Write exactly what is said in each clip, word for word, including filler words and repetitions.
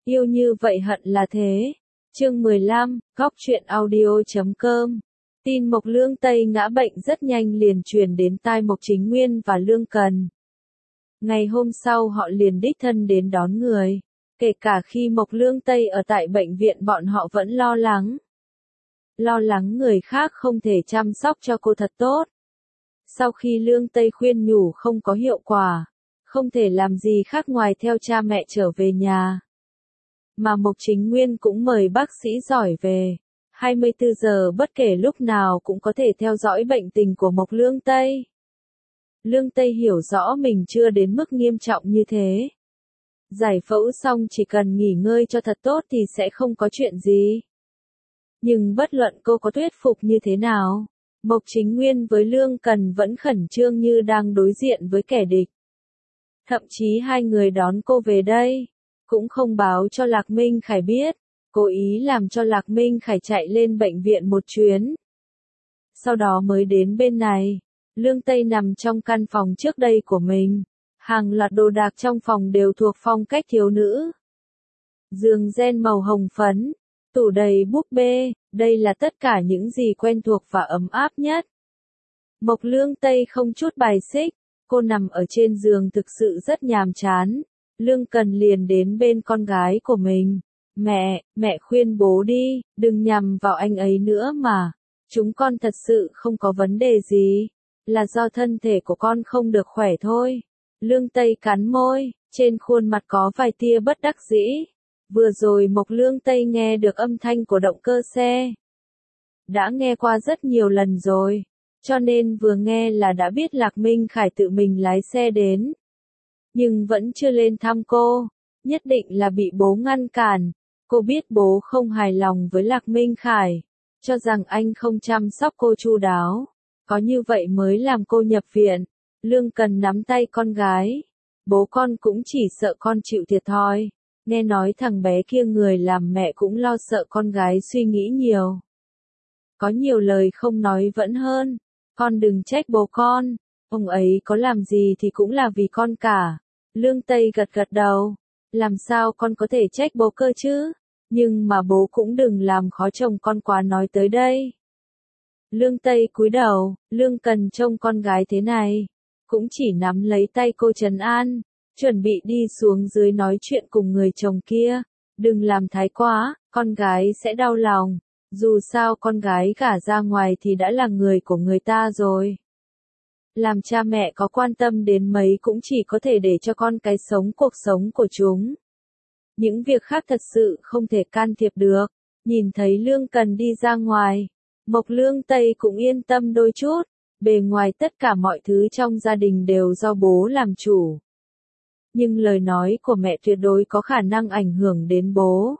Yêu như vậy hận là thế. Chương mười lăm, góc truyện audio chấm com. Tin Mộc Lương Tây ngã bệnh rất nhanh liền truyền đến tai Mộc Chính Nguyên và Lương Cần. Ngày hôm sau họ liền đích thân đến đón người. Kể cả khi Mộc Lương Tây ở tại bệnh viện bọn họ vẫn lo lắng. Lo lắng người khác không thể chăm sóc cho cô thật tốt. Sau khi Lương Tây khuyên nhủ không có hiệu quả, không thể làm gì khác ngoài theo cha mẹ trở về nhà. Mà Mộc Chính Nguyên cũng mời bác sĩ giỏi về, hai mươi tư giờ bất kể lúc nào cũng có thể theo dõi bệnh tình của Mộc Lương Tây. Lương Tây hiểu rõ mình chưa đến mức nghiêm trọng như thế. Giải phẫu xong chỉ cần nghỉ ngơi cho thật tốt thì sẽ không có chuyện gì. Nhưng bất luận cô có thuyết phục như thế nào, Mộc Chính Nguyên với Lương Cần vẫn khẩn trương như đang đối diện với kẻ địch. Thậm chí hai người đón cô về đây, cũng không báo cho Lạc Minh Khải biết, cố ý làm cho Lạc Minh Khải chạy lên bệnh viện một chuyến. Sau đó mới đến bên này, Lương Tây nằm trong căn phòng trước đây của mình, hàng loạt đồ đạc trong phòng đều thuộc phong cách thiếu nữ. Giường ren màu hồng phấn, tủ đầy búp bê, đây là tất cả những gì quen thuộc và ấm áp nhất. Mộc Lương Tây không chút bài xích, cô nằm ở trên giường thực sự rất nhàm chán. Lương Cần liền đến bên con gái của mình. Mẹ, mẹ khuyên bố đi, đừng nhằm vào anh ấy nữa mà. Chúng con thật sự không có vấn đề gì. Là do thân thể của con không được khỏe thôi. Lương Tây cắn môi, trên khuôn mặt có vài tia bất đắc dĩ. Vừa rồi Mộc Lương Tây nghe được âm thanh của động cơ xe. Đã nghe qua rất nhiều lần rồi. Cho nên vừa nghe là đã biết Lạc Minh Khải tự mình lái xe đến. Nhưng vẫn chưa lên thăm cô, nhất định là bị bố ngăn cản. Cô biết bố không hài lòng với Lạc Minh Khải, cho rằng anh không chăm sóc cô chu đáo. Có như vậy mới làm cô nhập viện. Lương Cần nắm tay con gái. Bố con cũng chỉ sợ con chịu thiệt thòi. Nghe nói thằng bé kia người làm mẹ cũng lo sợ con gái suy nghĩ nhiều. Có nhiều lời không nói vẫn hơn. Con đừng trách bố con. Ông ấy có làm gì thì cũng là vì con cả. Lương Tây gật gật đầu. Làm sao con có thể trách bố cơ chứ? Nhưng mà bố cũng đừng làm khó chồng con quá nói tới đây. Lương Tây cúi đầu, Lương Cần trông con gái thế này. Cũng chỉ nắm lấy tay cô trấn an. Chuẩn bị đi xuống dưới nói chuyện cùng người chồng kia. Đừng làm thái quá, con gái sẽ đau lòng. Dù sao con gái gả ra ngoài thì đã là người của người ta rồi. Làm cha mẹ có quan tâm đến mấy cũng chỉ có thể để cho con cái sống cuộc sống của chúng. Những việc khác thật sự không thể can thiệp được. Nhìn thấy Lương Cần đi ra ngoài, Mộc Lương Tây cũng yên tâm đôi chút. Bề ngoài tất cả mọi thứ trong gia đình đều do bố làm chủ. Nhưng lời nói của mẹ tuyệt đối có khả năng ảnh hưởng đến bố.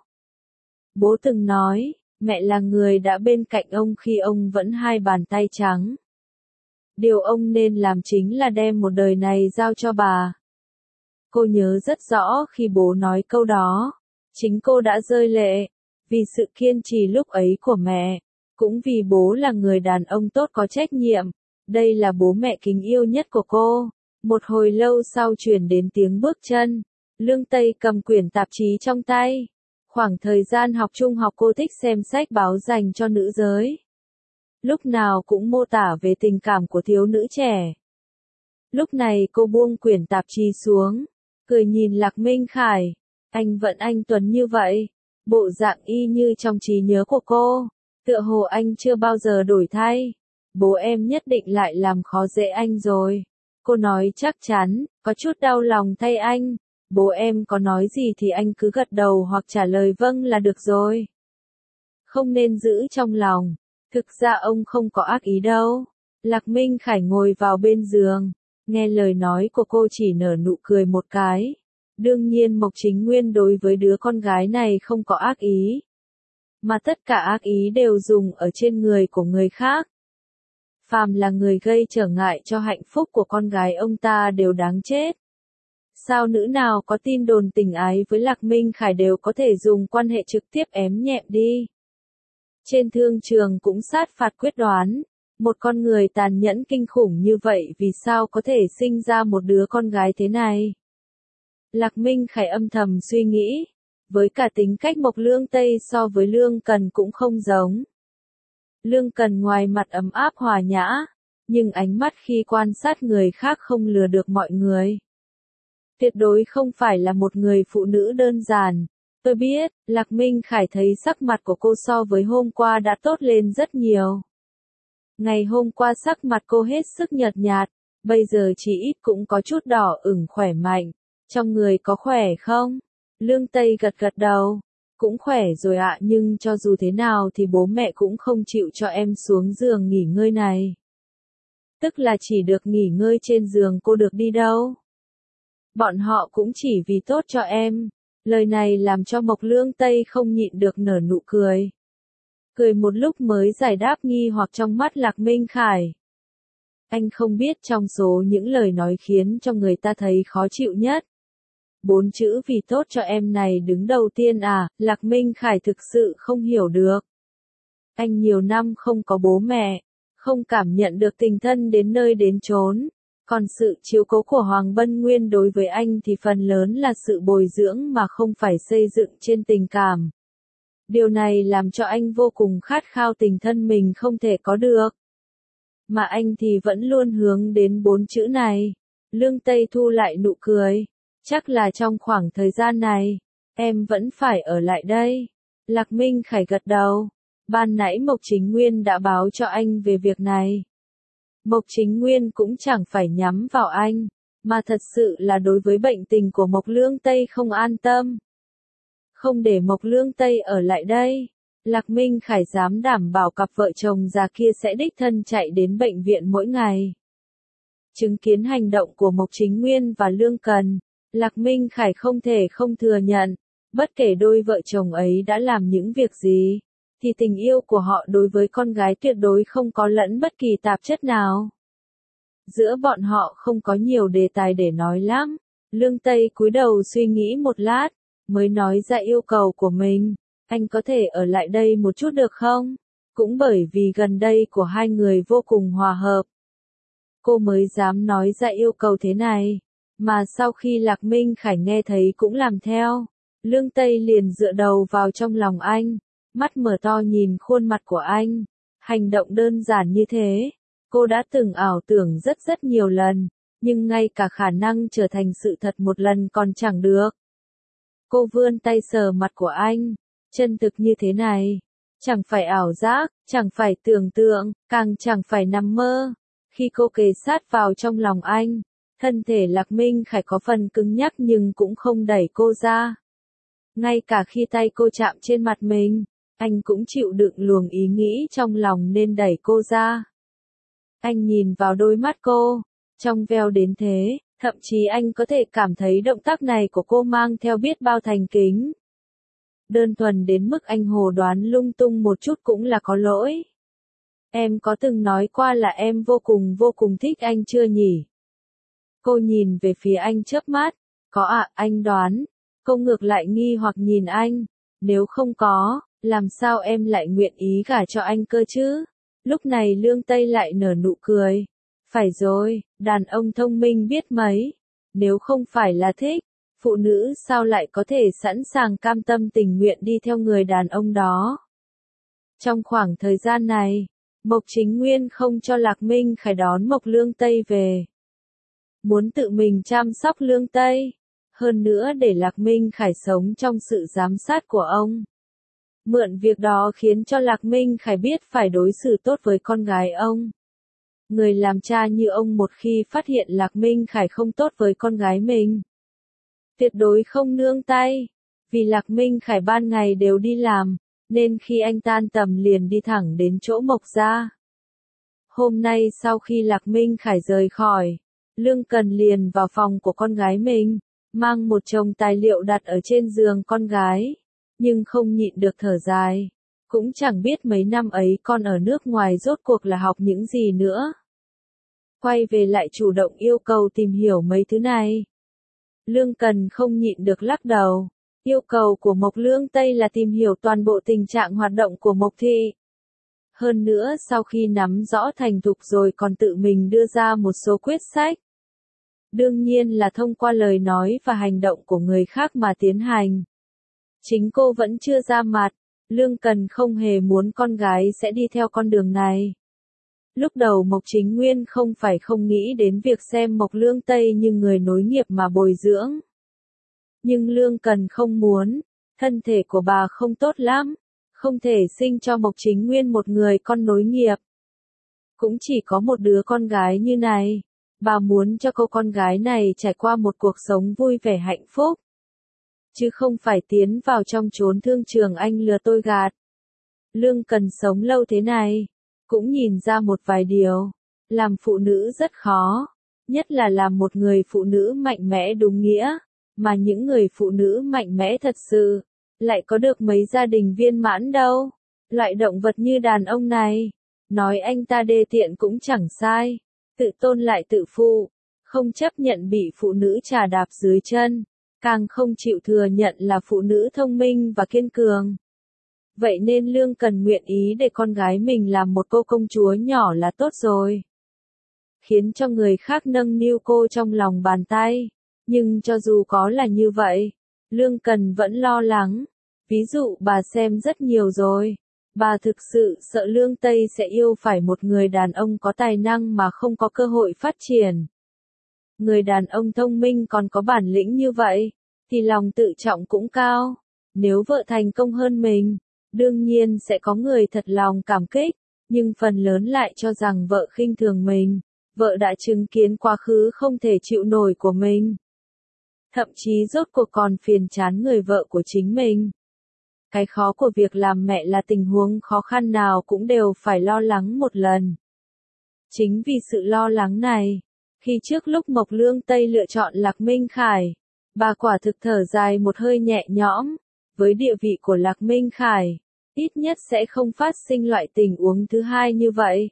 Bố từng nói, mẹ là người đã bên cạnh ông khi ông vẫn hai bàn tay trắng. Điều ông nên làm chính là đem một đời này giao cho bà. Cô nhớ rất rõ khi bố nói câu đó. Chính cô đã rơi lệ. Vì sự kiên trì lúc ấy của mẹ. Cũng vì bố là người đàn ông tốt có trách nhiệm. Đây là bố mẹ kính yêu nhất của cô. Một hồi lâu sau truyền đến tiếng bước chân. Lương Tây cầm quyển tạp chí trong tay. Khoảng thời gian học trung học cô thích xem sách báo dành cho nữ giới. Lúc nào cũng mô tả về tình cảm của thiếu nữ trẻ. Lúc này cô buông quyển tạp chí xuống, cười nhìn Lạc Minh Khải. Anh vẫn anh tuấn như vậy, bộ dạng y như trong trí nhớ của cô. Tựa hồ anh chưa bao giờ đổi thay. Bố em nhất định lại làm khó dễ anh rồi. Cô nói chắc chắn, có chút đau lòng thay anh. Bố em có nói gì thì anh cứ gật đầu hoặc trả lời vâng là được rồi. Không nên giữ trong lòng. Thực ra ông không có ác ý đâu. Lạc Minh Khải ngồi vào bên giường. Nghe lời nói của cô chỉ nở nụ cười một cái. Đương nhiên Mộc Chính Nguyên đối với đứa con gái này không có ác ý. Mà tất cả ác ý đều dùng ở trên người của người khác. Phàm là người gây trở ngại cho hạnh phúc của con gái ông ta đều đáng chết. Sao nữ nào có tin đồn tình ái với Lạc Minh Khải đều có thể dùng quan hệ trực tiếp ém nhẹm đi. Trên thương trường cũng sát phạt quyết đoán. Một con người tàn nhẫn kinh khủng như vậy vì sao có thể sinh ra một đứa con gái thế này? Lạc Minh Khải âm thầm suy nghĩ. Với cả tính cách Mộc Lương Tây so với Lương Cần cũng không giống. Lương Cần ngoài mặt ấm áp hòa nhã, nhưng ánh mắt khi quan sát người khác không lừa được mọi người. Tuyệt đối không phải là một người phụ nữ đơn giản. Tôi biết, Lạc Minh Khải thấy sắc mặt của cô so với hôm qua đã tốt lên rất nhiều. Ngày hôm qua sắc mặt cô hết sức nhợt nhạt, bây giờ chỉ ít cũng có chút đỏ ửng khỏe mạnh. Trong người có khỏe không? Lương Tây gật gật đầu. Cũng khỏe rồi ạ, nhưng cho dù thế nào thì bố mẹ cũng không chịu cho em xuống giường nghỉ ngơi này. Tức là chỉ được nghỉ ngơi trên giường, cô được đi đâu? Bọn họ cũng chỉ vì tốt cho em. Lời này làm cho Mộc Lương Tây không nhịn được nở nụ cười. Cười một lúc mới giải đáp nghi hoặc trong mắt Lạc Minh Khải. Anh không biết trong số những lời nói khiến cho người ta thấy khó chịu nhất. Bốn chữ vì tốt cho em này đứng đầu tiên à, Lạc Minh Khải thực sự không hiểu được. Anh nhiều năm không có bố mẹ, không cảm nhận được tình thân đến nơi đến chốn. Còn sự chiếu cố của Hoàng Bân Nguyên đối với anh thì phần lớn là sự bồi dưỡng mà không phải xây dựng trên tình cảm. Điều này làm cho anh vô cùng khát khao tình thân mình không thể có được. Mà anh thì vẫn luôn hướng đến bốn chữ này. Lương Tây thu lại nụ cười. Chắc là trong khoảng thời gian này, em vẫn phải ở lại đây. Lạc Minh Khải gật đầu. Ban nãy Mộc Chính Nguyên đã báo cho anh về việc này. Mộc Chính Nguyên cũng chẳng phải nhắm vào anh, mà thật sự là đối với bệnh tình của Mộc Lương Tây không an tâm. Không để Mộc Lương Tây ở lại đây, Lạc Minh Khải dám đảm bảo cặp vợ chồng già kia sẽ đích thân chạy đến bệnh viện mỗi ngày. Chứng kiến hành động của Mộc Chính Nguyên và Lương Cần, Lạc Minh Khải không thể không thừa nhận, bất kể đôi vợ chồng ấy đã làm những việc gì, thì tình yêu của họ đối với con gái tuyệt đối không có lẫn bất kỳ tạp chất nào. Giữa bọn họ không có nhiều đề tài để nói lắm. Lương Tây cúi đầu suy nghĩ một lát, mới nói ra yêu cầu của mình. Anh có thể ở lại đây một chút được không? Cũng bởi vì gần đây của hai người vô cùng hòa hợp. Cô mới dám nói ra yêu cầu thế này. Mà sau khi Lạc Minh Khải nghe thấy cũng làm theo. Lương Tây liền dựa đầu vào trong lòng anh. Mắt mở to nhìn khuôn mặt của anh. Hành động đơn giản như thế, cô đã từng ảo tưởng rất rất nhiều lần, nhưng ngay cả khả năng trở thành sự thật một lần còn chẳng được. Cô vươn tay sờ mặt của anh, chân thực như thế này, chẳng phải ảo giác, chẳng phải tưởng tượng, càng chẳng phải nằm mơ. Khi cô kề sát vào trong lòng anh, thân thể Lạc Minh Khải có phần cứng nhắc nhưng cũng không đẩy cô ra. Ngay cả khi tay cô chạm trên mặt mình, anh cũng chịu đựng luồng ý nghĩ trong lòng nên đẩy cô ra. Anh nhìn vào đôi mắt cô, trong veo đến thế, thậm chí anh có thể cảm thấy động tác này của cô mang theo biết bao thành kính. Đơn thuần đến mức anh hồ đoán lung tung một chút cũng là có lỗi. Em có từng nói qua là em vô cùng vô cùng thích anh chưa nhỉ? Cô nhìn về phía anh chớp mắt. Có ạ, à, anh đoán. Cô ngược lại nghi hoặc nhìn anh. Nếu không có, làm sao em lại nguyện ý gả cho anh cơ chứ? Lúc này Lương Tây lại nở nụ cười. Phải rồi, đàn ông thông minh biết mấy. Nếu không phải là thích, phụ nữ sao lại có thể sẵn sàng cam tâm tình nguyện đi theo người đàn ông đó? Trong khoảng thời gian này, Mộc Chính Nguyên không cho Lạc Minh Khải đón Mộc Lương Tây về. Muốn tự mình chăm sóc Lương Tây. Hơn nữa để Lạc Minh Khải sống trong sự giám sát của ông. Mượn việc đó khiến cho Lạc Minh Khải biết phải đối xử tốt với con gái ông. Người làm cha như ông một khi phát hiện Lạc Minh Khải không tốt với con gái mình, tuyệt đối không nương tay. Vì Lạc Minh Khải ban ngày đều đi làm, nên khi anh tan tầm liền đi thẳng đến chỗ Mộc gia. Hôm nay sau khi Lạc Minh Khải rời khỏi, Lương Cần liền vào phòng của con gái mình, mang một chồng tài liệu đặt ở trên giường con gái, nhưng không nhịn được thở dài. Cũng chẳng biết mấy năm ấy con ở nước ngoài rốt cuộc là học những gì nữa. Quay về lại chủ động yêu cầu tìm hiểu mấy thứ này. Lương Cần không nhịn được lắc đầu. Yêu cầu của Mộc Lương Tây là tìm hiểu toàn bộ tình trạng hoạt động của Mộc Thị. Hơn nữa sau khi nắm rõ thành thục rồi còn tự mình đưa ra một số quyết sách. Đương nhiên là thông qua lời nói và hành động của người khác mà tiến hành. Chính cô vẫn chưa ra mặt, Lương Cần không hề muốn con gái sẽ đi theo con đường này. Lúc đầu Mộc Chính Nguyên không phải không nghĩ đến việc xem Mộc Lương Tây như người nối nghiệp mà bồi dưỡng. Nhưng Lương Cần không muốn, thân thể của bà không tốt lắm, không thể sinh cho Mộc Chính Nguyên một người con nối nghiệp. Cũng chỉ có một đứa con gái như này, bà muốn cho cô con gái này trải qua một cuộc sống vui vẻ hạnh phúc. Chứ không phải tiến vào trong chốn thương trường anh lừa tôi gạt. Lương Cần sống lâu thế này, cũng nhìn ra một vài điều. Làm phụ nữ rất khó, nhất là làm một người phụ nữ mạnh mẽ đúng nghĩa, mà những người phụ nữ mạnh mẽ thật sự, lại có được mấy gia đình viên mãn đâu. Loại động vật như đàn ông này, nói anh ta đê tiện cũng chẳng sai, tự tôn lại tự phụ, không chấp nhận bị phụ nữ trà đạp dưới chân, càng không chịu thừa nhận là phụ nữ thông minh và kiên cường. Vậy nên Lương Cần nguyện ý để con gái mình làm một cô công chúa nhỏ là tốt rồi. Khiến cho người khác nâng niu cô trong lòng bàn tay. Nhưng cho dù có là như vậy, Lương Cần vẫn lo lắng. Ví dụ bà xem rất nhiều rồi. Bà thực sự sợ Lương Tây sẽ yêu phải một người đàn ông có tài năng mà không có cơ hội phát triển. Người đàn ông thông minh còn có bản lĩnh như vậy, thì lòng tự trọng cũng cao. Nếu vợ thành công hơn mình, đương nhiên sẽ có người thật lòng cảm kích, nhưng phần lớn lại cho rằng vợ khinh thường mình, vợ đã chứng kiến quá khứ không thể chịu nổi của mình. Thậm chí rốt cuộc còn phiền chán người vợ của chính mình. Cái khó của việc làm mẹ là tình huống khó khăn nào cũng đều phải lo lắng một lần. Chính vì sự lo lắng này, khi trước lúc Mộc Lương Tây lựa chọn Lạc Minh Khải, bà quả thực thở dài một hơi nhẹ nhõm. Với địa vị của Lạc Minh Khải, ít nhất sẽ không phát sinh loại tình huống thứ hai như vậy.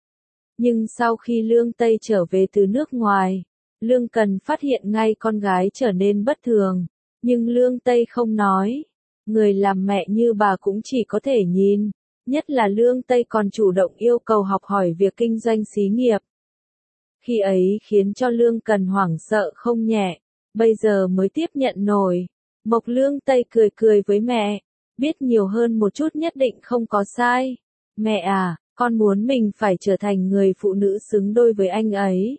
Nhưng sau khi Lương Tây trở về từ nước ngoài, Lương Cần phát hiện ngay con gái trở nên bất thường, nhưng Lương Tây không nói. Người làm mẹ như bà cũng chỉ có thể nhìn, nhất là Lương Tây còn chủ động yêu cầu học hỏi việc kinh doanh xí nghiệp. Khi ấy khiến cho Lương Cần hoảng sợ không nhẹ, bây giờ mới tiếp nhận nổi. Mộc Lương Tây cười cười với mẹ, biết nhiều hơn một chút nhất định không có sai. Mẹ à, con muốn mình phải trở thành người phụ nữ xứng đôi với anh ấy.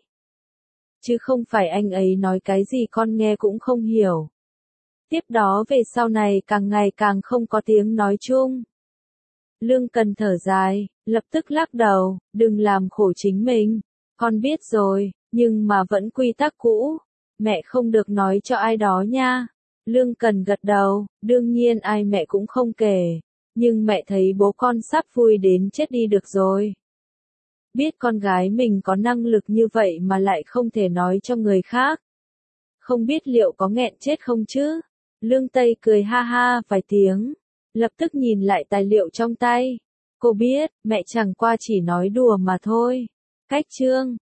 Chứ không phải anh ấy nói cái gì con nghe cũng không hiểu. Tiếp đó về sau này càng ngày càng không có tiếng nói chung. Lương Cần thở dài, lập tức lắc đầu, đừng làm khổ chính mình. Con biết rồi, nhưng mà vẫn quy tắc cũ. Mẹ không được nói cho ai đó nha. Lương Cần gật đầu, đương nhiên ai mẹ cũng không kể. Nhưng mẹ thấy bố con sắp vui đến chết đi được rồi. Biết con gái mình có năng lực như vậy mà lại không thể nói cho người khác. Không biết liệu có nghẹn chết không chứ? Lương Tây cười ha ha vài tiếng, lập tức nhìn lại tài liệu trong tay. Cô biết, mẹ chẳng qua chỉ nói đùa mà thôi. Cách chương